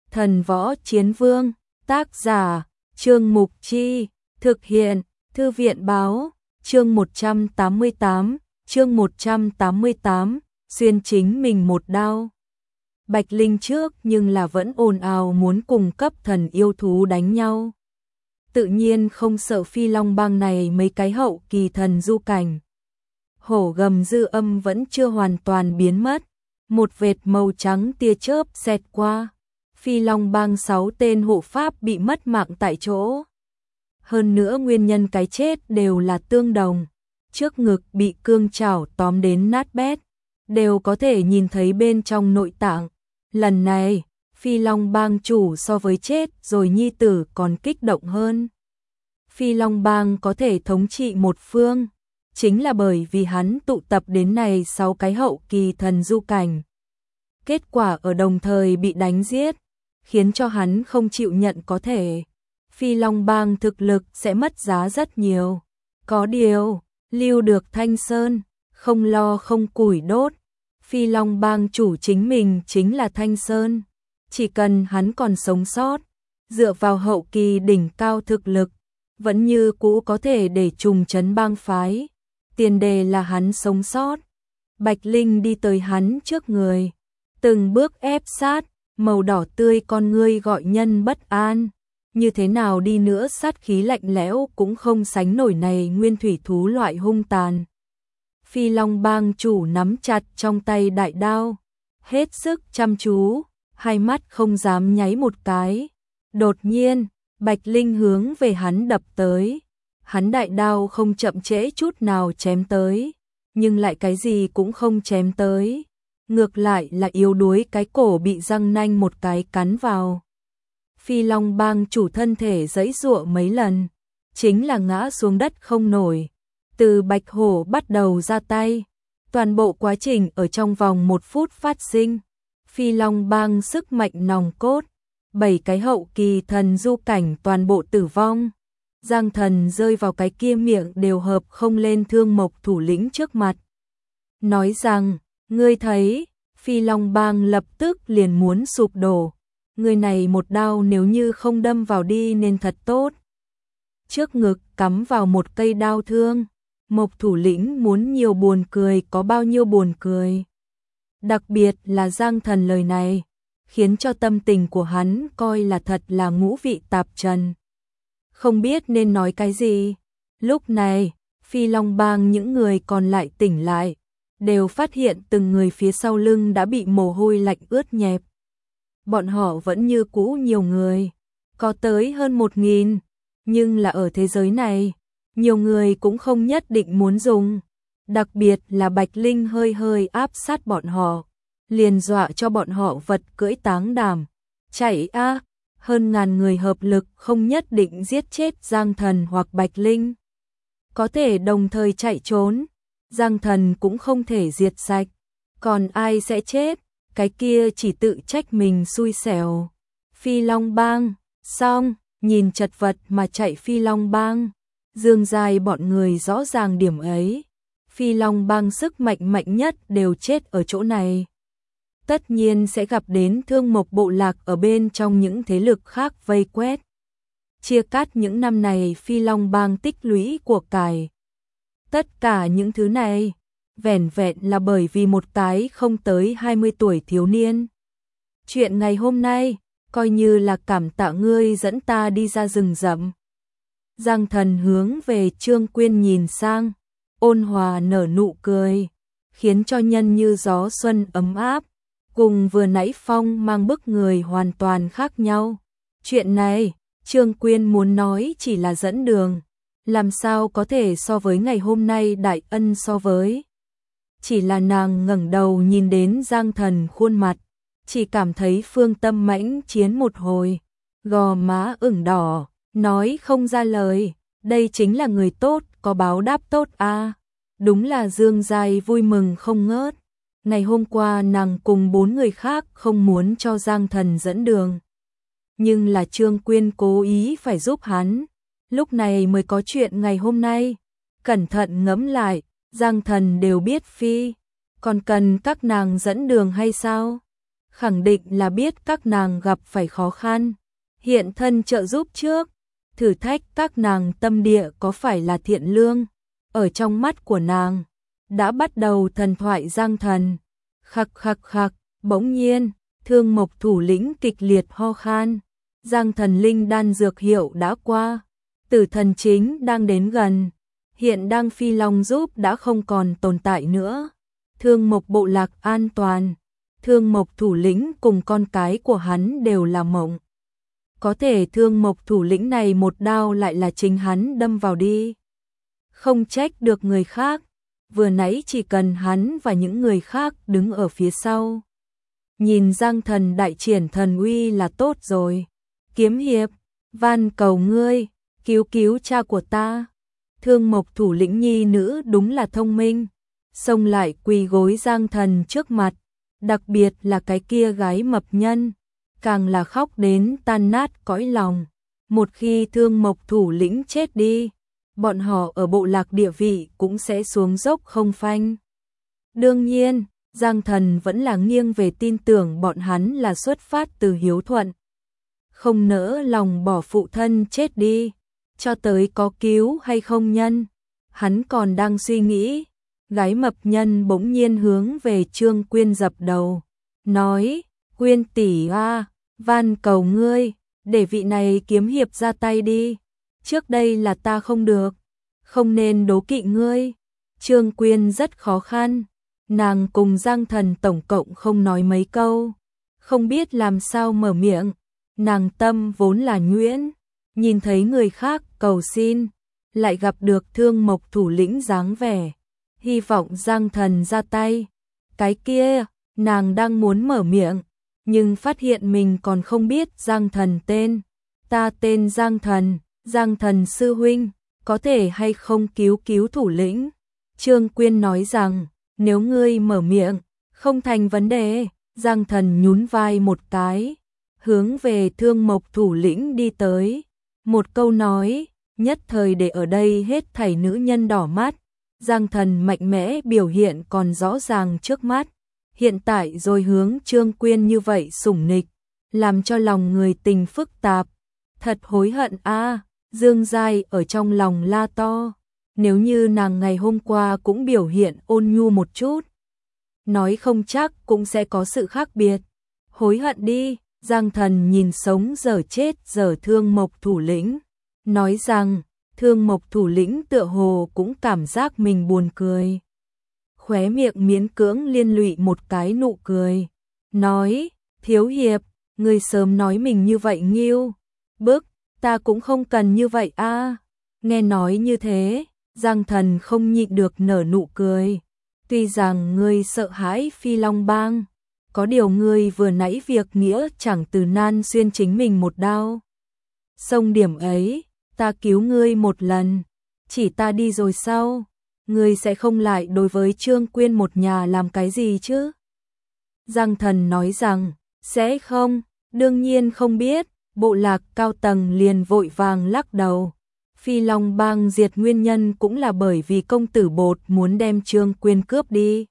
Thần Võ Chiến Vương, tác giả, Trương Mục Chi, thực hiện, Thư viện Báo, chương 188, xuyên chính mình một đao. Bạch Linh trước nhưng là vẫn ồn ào muốn cùng cấp thần yêu thú đánh nhau. Tự nhiên không sợ Phi Long Bang này mấy cái hậu kỳ thần du cảnh. Hổ gầm dư âm vẫn chưa hoàn toàn biến mất, một vệt màu trắng tia chớp xẹt qua. Phi Long Bang 6 tên hộ pháp bị mất mạng tại chỗ. Hơn nữa nguyên nhân cái chết đều là tương đồng. Trước ngực bị cương chảo tóm đến nát bét, đều có thể nhìn thấy bên trong nội tạng. Lần này, Phi Long Bang chủ so với chết rồi nhi tử còn kích động hơn. Phi Long Bang có thể thống trị một phương, chính là bởi vì hắn tụ tập đến này 6 cái hậu kỳ thần du cảnh. Kết quả ở đồng thời bị đánh giết, khiến cho hắn không chịu nhận có thể Phi Long Bang thực lực sẽ mất giá rất nhiều. Có điều, lưu được Thanh Sơn, không lo không củi đốt. Phi Long Bang chủ chính mình chính là Thanh Sơn. Chỉ cần hắn còn sống sót, dựa vào hậu kỳ đỉnh cao thực lực, vẫn như cũ có thể để trùng trấn bang phái. Tiền đề là hắn sống sót. Bạch Linh đi tới hắn trước người, từng bước ép sát, màu đỏ tươi con ngươi gọi nhân bất an. Như thế nào đi nữa sát khí lạnh lẽo cũng không sánh nổi này nguyên thủy thú loại hung tàn. Phi Long Bang chủ nắm chặt trong tay đại đao, hết sức chăm chú, hai mắt không dám nháy một cái. Đột nhiên, Bạch Linh hướng về hắn đập tới. Hắn đại đao không chậm trễ chút nào chém tới, nhưng lại cái gì cũng không chém tới. Ngược lại là yếu đuối cái cổ bị răng nanh một cái cắn vào. Phi Long Bang chủ thân thể giãy giụa mấy lần, chính là ngã xuống đất không nổi. Từ Bạch Hổ bắt đầu ra tay, toàn bộ quá trình ở trong vòng 1 phút phát sinh. Phi Long Bang sức mạnh nòng cốt, 7 cái hậu kỳ thần du cảnh toàn bộ tử vong. Giang Thần rơi vào cái kia miệng đều hợp không lên Thương Mộc thủ lĩnh trước mặt. Nói rằng, ngươi thấy, Phi Long Bang lập tức liền muốn sụp đổ. Người này một đao nếu như không đâm vào đi nên thật tốt. Trước ngực cắm vào một cây đao thương, Mộc thủ lĩnh muốn nhiều buồn cười có bao nhiêu buồn cười. Đặc biệt là Giang Thần lời này, khiến cho tâm tình của hắn coi là thật là ngũ vị tạp trần. Không biết nên nói cái gì. Lúc này, Phi Long Bang những người còn lại tỉnh lại, đều phát hiện từng người phía sau lưng đã bị mồ hôi lạnh ướt nhẹp. Bọn họ vẫn như cũ nhiều người, có tới hơn 1000, nhưng là ở thế giới này, nhiều người cũng không nhất định muốn dùng. Đặc biệt là Bạch Linh hơi hơi áp sát bọn họ, liền dọa cho bọn họ vật cưỡi táng đảm. Chạy a, hơn 1000 người hợp lực không nhất định giết chết Giang Thần hoặc Bạch Linh. Có thể đồng thời chạy trốn, Giang Thần cũng không thể diệt sạch. Còn ai sẽ chết, cái kia chỉ tự trách mình xui xẻo. Phi Long Bang, xong, nhìn chật vật mà chạy Phi Long Bang. Dương Giai bọn người rõ ràng điểm ấy. Phi Long Bang sức mạnh mạnh nhất đều chết ở chỗ này. Tất nhiên sẽ gặp đến Thương Mộc bộ lạc ở bên trong những thế lực khác vây quét. Chia cắt những năm này Phi Long Bang tích lũy của cải. Tất cả những thứ này, vẻn vẹn là bởi vì một cái không tới 20 tuổi thiếu niên. Chuyện ngày hôm nay, coi như là cảm tạ ngươi dẫn ta đi ra rừng rậm. Giang Thần hướng về Trương Quyên nhìn sang, ôn hòa nở nụ cười, khiến cho nhân như gió xuân ấm áp, cùng vừa nãy phong mang bức người hoàn toàn khác nhau. Chuyện này, Trương Quyên muốn nói chỉ là dẫn đường, làm sao có thể so với ngày hôm nay đại ân so với. Chỉ là nàng ngẩng đầu nhìn đến Giang Thần khuôn mặt, chỉ cảm thấy phương tâm mãnh chiến một hồi, gò má ửng đỏ, nói không ra lời, đây chính là người tốt, có báo đáp tốt a. Đúng là Dương Giai vui mừng không ngớt. Ngày hôm qua nàng cùng 4 người khác không muốn cho Giang Thần dẫn đường, nhưng là Trương Quyên cố ý phải giúp hắn, lúc này mới có chuyện ngày hôm nay. Cẩn thận ngẫm lại, Giang Thần đều biết phi, còn cần các nàng dẫn đường hay sao? khẳng định là biết các nàng gặp phải khó khăn, hiện thân trợ giúp trước, thử thách các nàng tâm địa có phải là thiện lương. Ở trong mắt của nàng, đã bắt đầu thần thoại Giang Thần. Khặc khặc khặc, bỗng nhiên, Thương Mộc thủ lĩnh kịch liệt ho khan. Giang Thần linh đan dược hiệu đã qua, Tử Thần chính đang đến gần, hiện đang phi long giúp đã không còn tồn tại nữa. Thương Mộc bộ lạc an toàn, Thương Mộc thủ lĩnh cùng con cái của hắn đều là mộng. Có thể Thương Mộc thủ lĩnh này một đao lại là chính hắn đâm vào đi. Không trách được người khác, vừa nãy chỉ cần hắn và những người khác đứng ở phía sau. Nhìn Giang Thần đại triển thần uy là tốt rồi. Kiếm hiệp, van cầu ngươi, cứu cứu cha của ta. Thương Mộc thủ lĩnh nhi nữ đúng là thông minh, xông lại quỳ gối Giang Thần trước mặt, đặc biệt là cái kia gái mập nhân, càng là khóc đến tan nát cõi lòng. Một khi Thương Mộc thủ lĩnh chết đi, bọn họ ở bộ lạc địa vị cũng sẽ xuống dốc không phanh. Đương nhiên, Giang Thần vẫn là nghiêng về tin tưởng bọn hắn là xuất phát từ hiếu thuận, không nỡ lòng bỏ phụ thân chết đi, cho tới có cứu hay không nhân. Hắn còn đang suy nghĩ, gái mập nhân bỗng nhiên hướng về Trương Quyên dập đầu, nói, Quyên tỷ a, van cầu ngươi, để vị này kiếm hiệp ra tay đi, trước đây là ta không được, không nên đố kỵ ngươi. Trương Quyên rất khó khăn, nàng cùng Giang Thần tổng cộng không nói mấy câu, không biết làm sao mở miệng, nàng tâm vốn là nhuyễn, nhìn thấy người khác cầu xin, lại gặp được Thương Mộc thủ lĩnh dáng vẻ, hy vọng Giang Thần ra tay. Cái kia, nàng đang muốn mở miệng, nhưng phát hiện mình còn không biết Giang Thần tên. Ta tên Giang Thần, Giang Thần sư huynh, có thể hay không cứu cứu thủ lĩnh? Trương Quyên nói rằng, nếu ngươi mở miệng, không thành vấn đề. Giang Thần nhún vai một cái, hướng về Thương Mộc thủ lĩnh đi tới. Một câu nói, nhất thời để ở đây hết thảy nữ nhân đỏ mắt. Giang Thần mạnh mẽ biểu hiện còn rõ ràng trước mắt, hiện tại rồi hướng Trương Quyên như vậy sủng nịch, làm cho lòng người tình phức tạp. Thật hối hận a. Dương Giai ở trong lòng la to, nếu như nàng ngày hôm qua cũng biểu hiện ôn nhu một chút, nói không chắc cũng sẽ có sự khác biệt. Hối hận đi. Giang Thần nhìn sống dở chết dở Thương Mộc thủ lĩnh, nói rằng, Thương Mộc thủ lĩnh tựa hồ cũng cảm giác mình buồn cười. Khóe miệng miễn cưỡng liên lụy một cái nụ cười, nói, thiếu hiệp, người sớm nói mình như vậy nghiêu, bức, ta cũng không cần như vậy a. Nghe nói như thế, Giang Thần không nhịn được nở nụ cười. Tuy rằng ngươi sợ hãi Phi Long Bang, có điều ngươi vừa nãy việc nghĩa chẳng từ nan xuyên chính mình một đao. Xong điểm ấy, ta cứu ngươi một lần, chỉ ta đi rồi sau, ngươi sẽ không lại đối với Trương Quyên một nhà làm cái gì chứ? Giang Thần nói rằng, sẽ không, đương nhiên không biết. Bộ lạc cao tầng liền vội vàng lắc đầu. Phi Long Bang diệt nguyên nhân cũng là bởi vì công tử Bột muốn đem Trương Quyên cướp đi.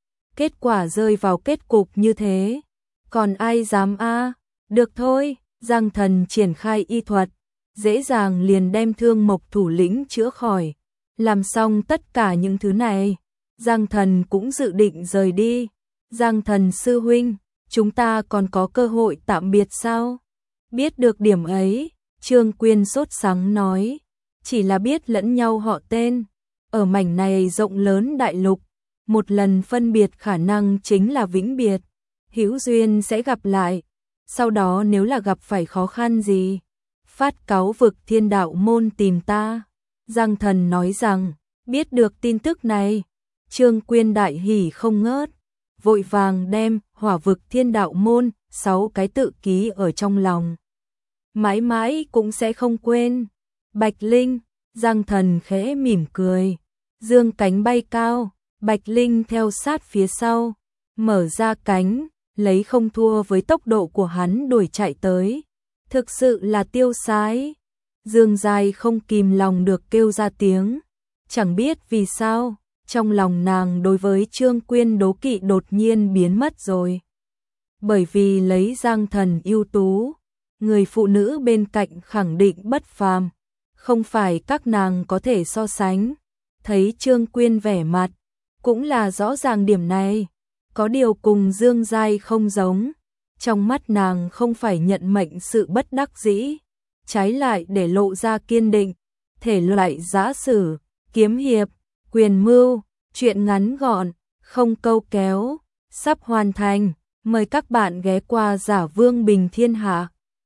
Kết quả rơi vào kết cục như thế, còn ai dám a? Được thôi, Giang Thần triển khai y thuật, dễ dàng liền đem Thương Mộc thủ lĩnh chữa khỏi. Làm xong tất cả những thứ này, Giang Thần cũng dự định rời đi. Giang Thần sư huynh, chúng ta còn có cơ hội tạm biệt sao? Biết được điểm ấy, Trương Quyên sốt sắng nói, chỉ là biết lẫn nhau họ tên, ở mảnh này rộng lớn đại lục, một lần phân biệt khả năng chính là vĩnh biệt, hữu duyên sẽ gặp lại, sau đó nếu là gặp phải khó khăn gì, phát cáo vực Thiên Đạo môn tìm ta. Giang Thần nói rằng, biết được tin tức này, Trương Quyên đại hỉ không ngớt, vội vàng đem Hỏa vực Thiên Đạo môn 6 cái tự ký ở trong lòng, mãi mãi cũng sẽ không quên. Bạch Linh, Giang Thần khẽ mỉm cười, dương cánh bay cao, Bạch Linh theo sát phía sau, mở ra cánh, lấy không thua với tốc độ của hắn đuổi chạy tới, thực sự là tiêu sái. Dương Giai không kìm lòng được kêu ra tiếng, chẳng biết vì sao, trong lòng nàng đối với Trương Quyên đố kỵ đột nhiên biến mất rồi. bởi vì lấy Giang Thần ưu tú, người phụ nữ bên cạnh khẳng định bất phàm, không phải các nàng có thể so sánh. Thấy Trương Quyên vẻ mặt, cũng là rõ ràng điểm này, có điều cùng Dương Giai không giống, trong mắt nàng không phải nhận mệnh sự bất đắc dĩ, trái lại để lộ ra kiên định, thể loại giã sử, kiếm hiệp, quyền mưu, truyện ngắn gọn, không câu kéo, sắp hoàn thành, mời các bạn ghé qua Giả Vương Bình Thiên Hạ.